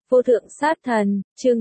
Vô thượng sát thần, chương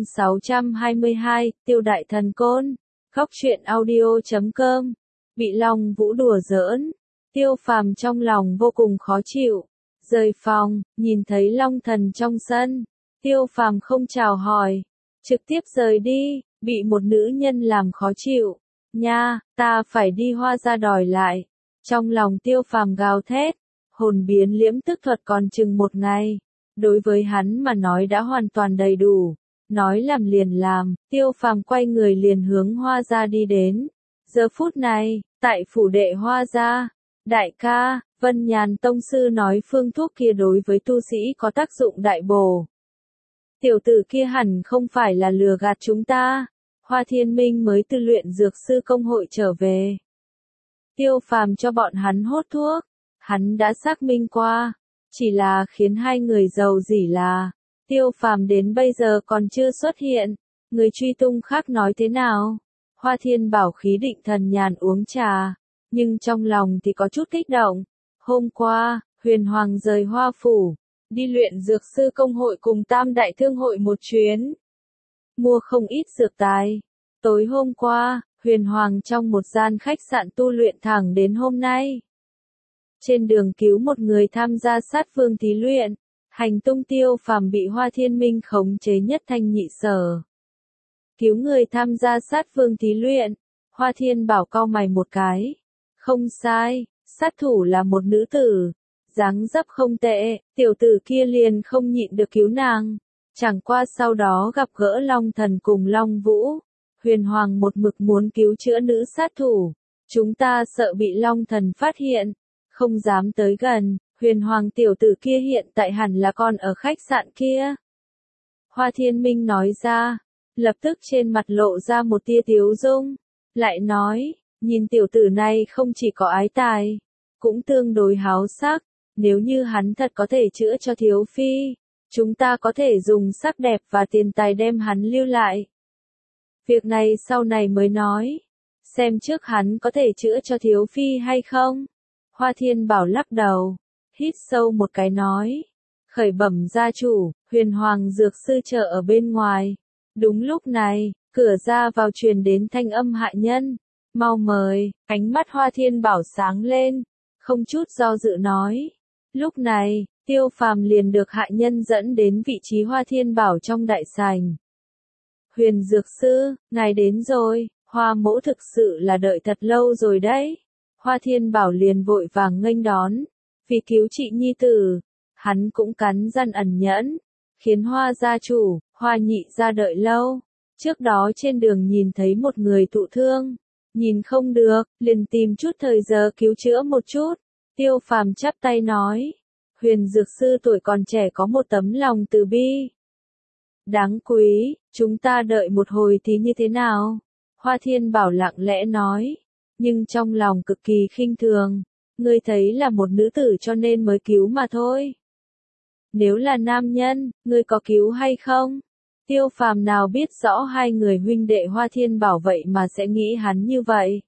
622, tiêu đại thần côn. Góc truyện audio.com. Bị Long Vũ đùa giỡn. Tiêu Phàm trong lòng vô cùng khó chịu. Rời phòng, nhìn thấy Long Thần trong sân. Tiêu Phàm không chào hỏi. Trực tiếp rời đi, bị một nữ nhân làm khó chịu. Nha, ta phải đi Hoa Gia đòi lại. Trong lòng Tiêu Phàm gào thét. Hồn biến liễm tức thuật còn chừng một ngày. Đối với hắn mà nói đã hoàn toàn đầy đủ. Nói làm liền làm, Tiêu Phàm quay người liền hướng Hoa Gia đi đến. Giờ phút này, tại phủ đệ Hoa Gia, đại ca, Vân Nhàn tông sư nói phương thuốc kia đối với tu sĩ có tác dụng đại bổ. Tiểu tử kia hẳn không phải là lừa gạt chúng ta. Hoa Thiên Minh mới từ luyện dược sư công hội trở về. Tiêu Phàm cho bọn hắn hốt thuốc. Hắn đã xác minh qua. Chỉ là khiến hai người giàu dỉ là, Tiêu Phàm đến bây giờ còn chưa xuất hiện, người truy tung khác nói thế nào? Hoa Thiên Bảo khí định thần nhàn uống trà, nhưng trong lòng thì có chút kích động. Hôm qua, Huyền Hoàng rời Hoa Phủ, đi luyện dược sư công hội cùng Tam Đại Thương hội một chuyến. Mua không ít dược tài. Tối hôm qua, Huyền Hoàng trong một gian khách sạn tu luyện thẳng đến hôm nay. Trên đường cứu một người tham gia sát vương thí luyện, hành tung Tiêu Phàm bị Hoa Thiên Minh khống chế nhất thanh nhị sở. Cứu người tham gia sát vương thí luyện, Hoa Thiên Bảo cau mày một cái. Không sai, sát thủ là một nữ tử, dáng dấp không tệ, tiểu tử kia liền không nhịn được cứu nàng. Chẳng qua sau đó gặp gỡ Long Thần cùng Long Vũ, Huyền Hoàng một mực muốn cứu chữa nữ sát thủ. Chúng ta sợ bị Long Thần phát hiện. Không dám tới gần, Huyền Hoàng tiểu tử kia hiện tại hẳn là còn ở khách sạn kia. Hoa Thiên Minh nói ra, lập tức trên mặt lộ ra một tia tiếu dung, lại nói, nhìn tiểu tử này không chỉ có ái tài, cũng tương đối háo sắc, nếu như hắn thật có thể chữa cho thiếu phi, chúng ta có thể dùng sắc đẹp và tiền tài đem hắn lưu lại. Việc này sau này mới nói, xem trước hắn có thể chữa cho thiếu phi hay không. Hoa Thiên Bảo lắc đầu, hít sâu một cái nói, khởi bẩm gia chủ, Huyền Hoàng dược sư chờ ở bên ngoài. Đúng lúc này, cửa ra vào truyền đến thanh âm hạ nhân, mau mời, ánh mắt Hoa Thiên Bảo sáng lên, không chút do dự nói. Lúc này, Tiêu Phàm liền được hạ nhân dẫn đến vị trí Hoa Thiên Bảo trong đại sảnh. Huyền dược sư, ngài đến rồi, Hoa mỗ thực sự là đợi thật lâu rồi đấy. Hoa Thiên Bảo liền vội vàng nghênh đón, vì cứu chị nhi tử, hắn cũng cắn răng ẩn nhẫn, khiến Hoa gia chủ, Hoa nhị gia đợi lâu. Trước đó trên đường nhìn thấy một người thụ thương, nhìn không được, liền tìm chút thời giờ cứu chữa một chút. Tiêu Phàm chắp tay nói, Huyền dược sư tuổi còn trẻ có một tấm lòng từ bi. Đáng quý, chúng ta đợi một hồi thì như thế nào? Hoa Thiên Bảo lặng lẽ nói. Nhưng trong lòng cực kỳ khinh thường, ngươi thấy là một nữ tử cho nên mới cứu mà thôi. Nếu là nam nhân, ngươi có cứu hay không? Tiêu Phàm nào biết rõ hai người huynh đệ Hoa Thiên Bảo vậy mà sẽ nghĩ hắn như vậy.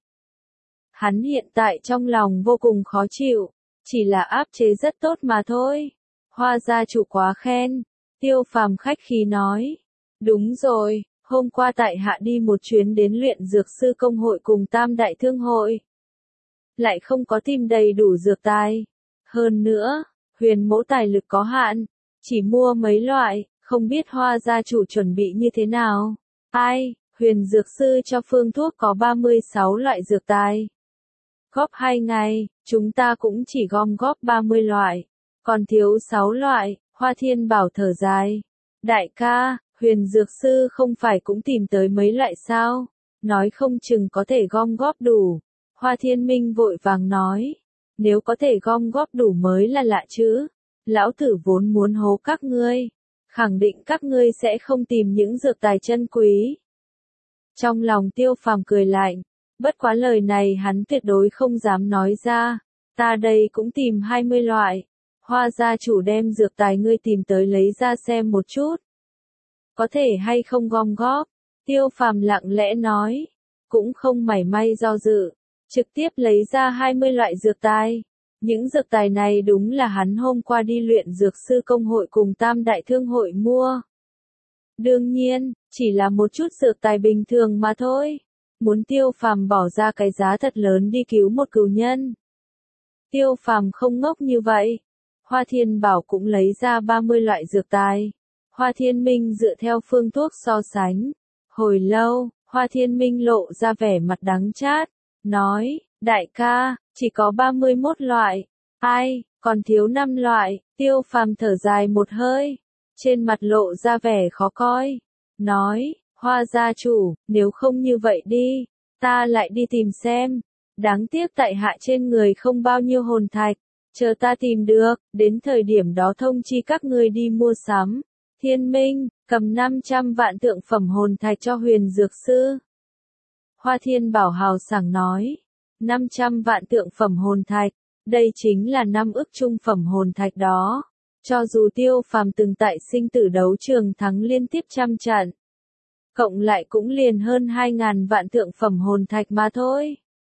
Hắn hiện tại trong lòng vô cùng khó chịu, chỉ là áp chế rất tốt mà thôi. Hoa gia chủ quá khen, Tiêu Phàm khách khí nói. Đúng rồi. Hôm qua tại hạ đi một chuyến đến luyện dược sư công hội cùng Tam Đại Thương hội. Lại không có tìm đầy đủ dược tài. Hơn nữa, Huyền mỗ tài lực có hạn, chỉ mua mấy loại, không biết Hoa gia chủ chuẩn bị như thế nào. Ai, Huyền dược sư cho phương thuốc có 36 loại dược tài. Góp 2 ngày, chúng ta cũng chỉ gom góp 30 loại, còn thiếu 6 loại, Hoa Thiên Bảo thở dài. Đại ca, Huyền dược sư không phải cũng tìm tới mấy loại sao, nói không chừng có thể gom góp đủ. Hoa Thiên Minh vội vàng nói, nếu có thể gom góp đủ mới là lạ chứ, lão tử vốn muốn hố các ngươi, khẳng định các ngươi sẽ không tìm những dược tài chân quý. Trong lòng Tiêu Phàm cười lạnh, bất quá lời này hắn tuyệt đối không dám nói ra, ta đây cũng tìm 20 loại, Hoa gia chủ đem dược tài ngươi tìm tới lấy ra xem một chút. Có thể hay không gom góp? Tiêu Phàm lặng lẽ nói, cũng không mảy may do dự, trực tiếp lấy ra 20 loại dược tài. Những dược tài này đúng là hắn hôm qua đi luyện dược sư công hội cùng Tam Đại Thương hội mua. Đương nhiên, chỉ là một chút dược tài bình thường mà thôi. Muốn Tiêu Phàm bỏ ra cái giá thật lớn đi cứu một cừu nhân. Tiêu Phàm không ngốc như vậy. Hoa Thiên Bảo cũng lấy ra 30 loại dược tài. Hoa Thiên Minh dựa theo phương thuốc so sánh. Hồi lâu, Hoa Thiên Minh lộ ra vẻ mặt đắng chát, nói, đại ca, chỉ có 31 loại. Ai, còn thiếu 5 loại. Tiêu Phàm thở dài một hơi, trên mặt lộ ra vẻ khó coi, nói, Hoa gia chủ, nếu không như vậy đi, ta lại đi tìm xem. Đáng tiếc tại hạ trên người không bao nhiêu hồn thạch, chờ ta tìm được, đến thời điểm đó thông chi các ngươi đi mua sắm. Thiên Minh, cầm 500 vạn tượng phẩm hồn thạch cho Huyền Dược Sư. Hoa Thiên Bảo hào sảng nói, 500 vạn tượng phẩm hồn thạch, đây chính là 5 ức trung phẩm hồn thạch đó. Cho dù Tiêu Phàm từng tại sinh tử đấu trường thắng liên tiếp trăm trận, cộng lại cũng liền hơn 2.000 vạn tượng phẩm hồn thạch mà thôi.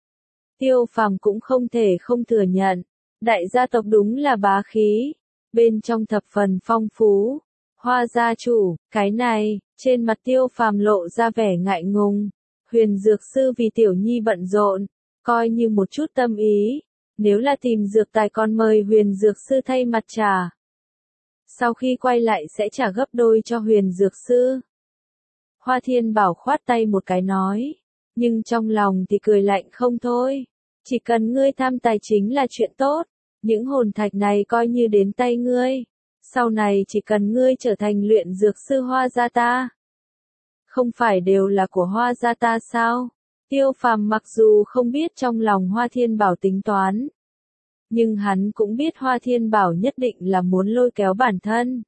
Tiêu Phàm cũng không thể không thừa nhận, đại gia tộc đúng là bá khí, bên trong thập phần phong phú. Hoa gia chủ, cái này, trên mặt Tiêu Phàm lộ ra vẻ ngại ngùng. Huyền Dược Sư vì Tiểu Nhi bận rộn, coi như một chút tâm ý, nếu là tìm dược tài còn mời Huyền Dược Sư thay mặt trả. Sau khi quay lại sẽ trả gấp đôi cho Huyền Dược Sư. Hoa Thiên Bảo khoát tay một cái nói, nhưng trong lòng thì cười lạnh không thôi. Chỉ cần ngươi tham tài chính là chuyện tốt, những hồn thạch này coi như đến tay ngươi. Sau này chỉ cần ngươi trở thành luyện dược sư Hoa gia ta. Không phải đều là của Hoa gia ta sao? Tiêu Phàm mặc dù không biết trong lòng Hoa Thiên Bảo tính toán, nhưng hắn cũng biết Hoa Thiên Bảo nhất định là muốn lôi kéo bản thân.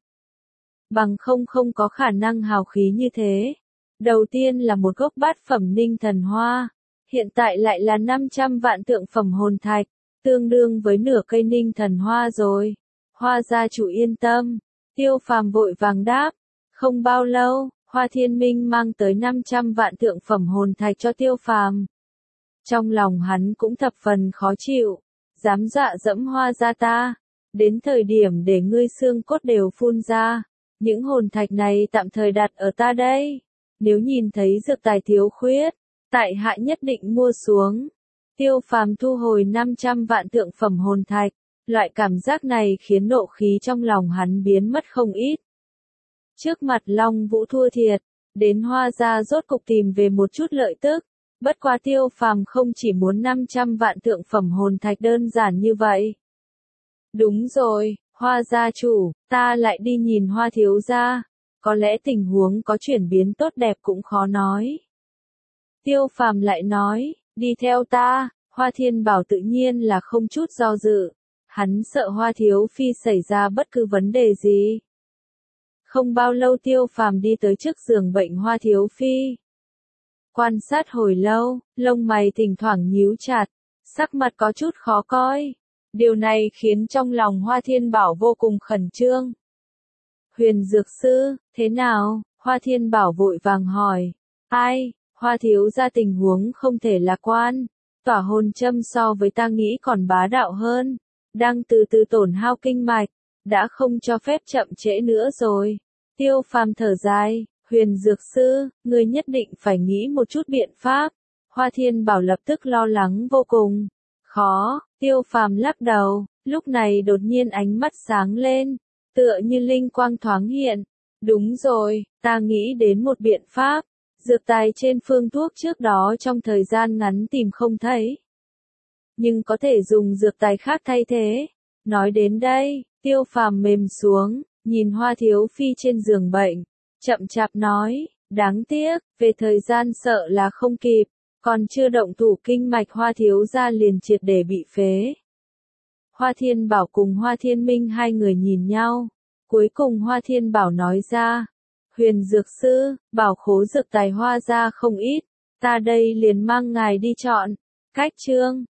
Bằng không có khả năng hào khí như thế. Đầu tiên là một gốc bát phẩm ninh thần hoa, hiện tại lại là 500 vạn tượng phẩm hồn thạch, tương đương với nửa cây ninh thần hoa rồi. Hoa gia chủ yên tâm, Tiêu Phàm vội vàng đáp. Không bao lâu, Hoa Thiên Minh mang tới 500 vạn tượng phẩm hồn thạch cho Tiêu Phàm. Trong lòng hắn cũng thập phần khó chịu, dám dọa dẫm Hoa gia ta, đến thời điểm để ngươi xương cốt đều phun ra, những hồn thạch này tạm thời đặt ở ta đây. Nếu nhìn thấy dược tài thiếu khuyết, tại hạ nhất định mua xuống. Tiêu Phàm thu hồi 500 vạn tượng phẩm hồn thạch, loại cảm giác này khiến nộ khí trong lòng hắn biến mất không ít. Trước mặt Long Vũ thua thiệt, đến Hoa gia rốt cục tìm về một chút lợi tức, bất quá Tiêu Phàm không chỉ muốn 500 vạn tượng phẩm hồn thạch đơn giản như vậy. Đúng rồi, Hoa gia chủ, ta lại đi nhìn Hoa thiếu gia. Có lẽ tình huống có chuyển biến tốt đẹp cũng khó nói. Tiêu Phàm lại nói, đi theo ta. Hoa Thiên Bảo tự nhiên là không chút do dự. Hắn sợ Hoa thiếu phi xảy ra bất cứ vấn đề gì. Không bao lâu Tiêu Phàm đi tới trước giường bệnh Hoa thiếu phi. Quan sát hồi lâu, lông mày thỉnh thoảng nhíu chặt, sắc mặt có chút khó coi. Điều này khiến trong lòng Hoa Thiên Bảo vô cùng khẩn trương. Huyền Dược Sư, thế nào? Hoa Thiên Bảo vội vàng hỏi. Ai? Hoa thiếu gia tình huống không thể lạc quan. Tỏa hồn châm so với ta nghĩ còn bá đạo hơn. Đang từ từ tổn hao kinh mạch. Đã không cho phép chậm trễ nữa rồi. Tiêu Phàm thở dài. Huyền Dược Sư, ngươi nhất định phải nghĩ một chút biện pháp. Hoa Thiên Bảo lập tức lo lắng vô cùng. Khó, Tiêu Phàm lắc đầu. Lúc này đột nhiên ánh mắt sáng lên. Tựa như linh quang thoáng hiện. Đúng rồi, ta nghĩ đến một biện pháp. Dược tài trên phương thuốc trước đó trong thời gian ngắn tìm không thấy. Nhưng có thể dùng dược tài khác thay thế. Nói đến đây, Tiêu Phàm mềm xuống, nhìn Hoa thiếu phi trên giường bệnh. Chậm chạp nói, đáng tiếc, về thời gian sợ là không kịp. Còn chưa động thủ kinh mạch Hoa thiếu gia liền triệt để bị phế. Hoa Thiên Bảo cùng Hoa Thiên Minh hai người nhìn nhau. Cuối cùng Hoa Thiên Bảo nói ra. Huyền Dược Sư, bảo khố dược tài Hoa gia không ít. Ta đây liền mang ngài đi chọn. Cách chương